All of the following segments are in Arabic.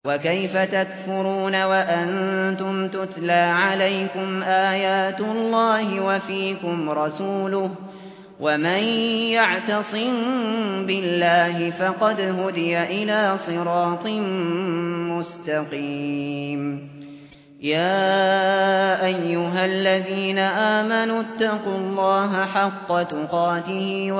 وكيف تكفرون وأنتم تتلى عليكم آيات الله وفيكم رسوله ومن يعتصم بالله فقد هدي إلى صراط مستقيم يا أيها الذين آمنوا اتقوا الله حق تقاته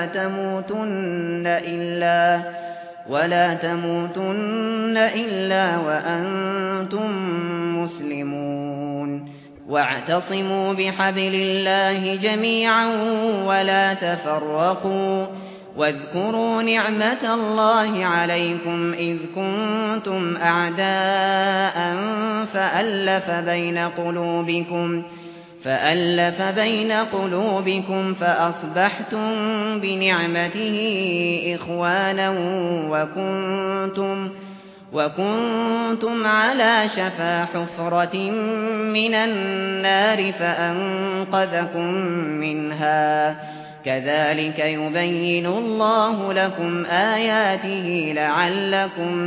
ولا تموتن إلا وأنتم مسلمون واعتصموا بحبل الله جميعا ولا تفرقوا واذكروا نعمة الله عليكم إذ كنتم أعداء فألف بين قلوبكم فأصبحتم بنعمته إخوانا وكنتم على شفا حفرة من النار فأنقذكم منها كذلك يبين الله لكم آياته لعلكم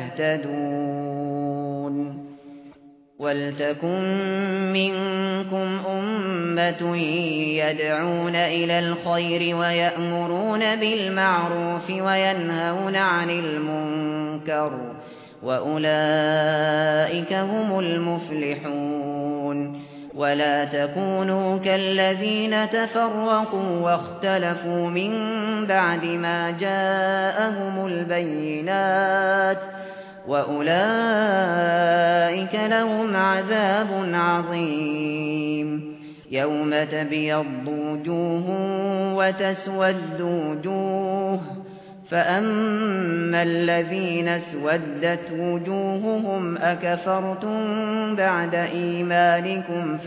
تهتدون ولتكن منكم أمة يدعون إلى الخير ويأمرون بالمعروف وينهون عن المنكر وأولئك هم المفلحون ولا تكونوا كالذين تفرقوا واختلفوا من بعد ما جاءهم البينات وأولئك لهم عذاب عظيم يوم تبيض وجوه وتسود وجوه فأما الذين اسودت وجوههم أكفرتم بعد إيمانكم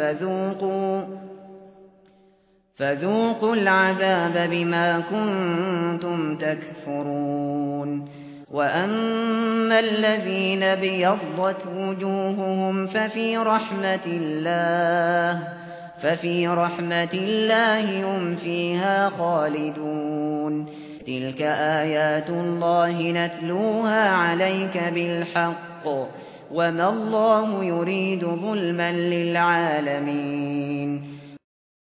فذوقوا العذاب بما كنتم تكفرون وأما الذين بيضت وجوههم ففي رحمة الله هم فيها خالدون تلك آيات الله نتلوها عليك بالحق وما الله يريد ظلما للعالمين